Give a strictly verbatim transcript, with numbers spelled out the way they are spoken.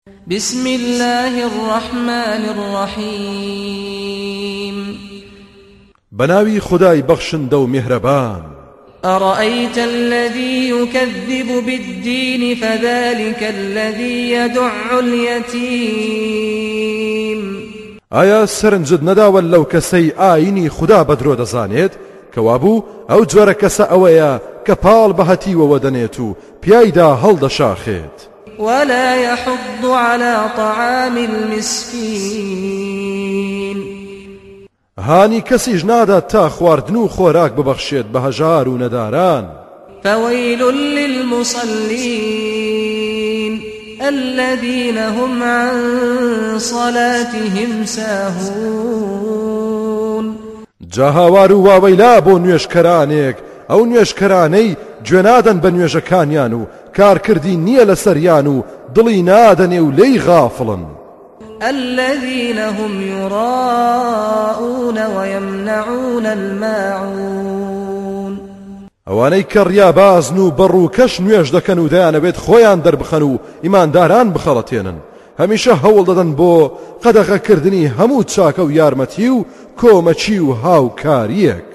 بسم الله الرحمن الرحيم بناوي خداي بخشن دو مهربان أرأيت الذي يكذب بالدين فذلك الذي يدع اليتيم آیا سرنجد نداول لو کسی آینی خدا بدرو دزانید کوابو او جوار کس اویا کپال بهتی و ودنیتو پیایدا هل دشاخید ولا يحض على طعام المسكين هانی کسیش ناداد تا خواردنو خوراک ببخشید بهجار و نداران فويل للمصلين الذين هم عن صلاتهم ساهون جاهاوارو واویلا بو نوێشکەرانێک ئەو نوێشکەرانەی گوێنادەن بە نوێژەکانیان و کارکردی نییە لەسەریان و دڵی نادەنێ و لێی غافڵن الذين هم يراءون ويمنعون الماعون ئەوانەی کە ڕیابازن و بەڕ و کەش نوێژ دەکەن و دەیانەوێت خۆیان دەربخەن و ئیمانداران بخەڵەتێنن هەمیشە هەوڵ دەدەن بۆ قەدەغەکردنی هەموو چاکە و یارمەتی و کۆمەچی و هاوکاریەک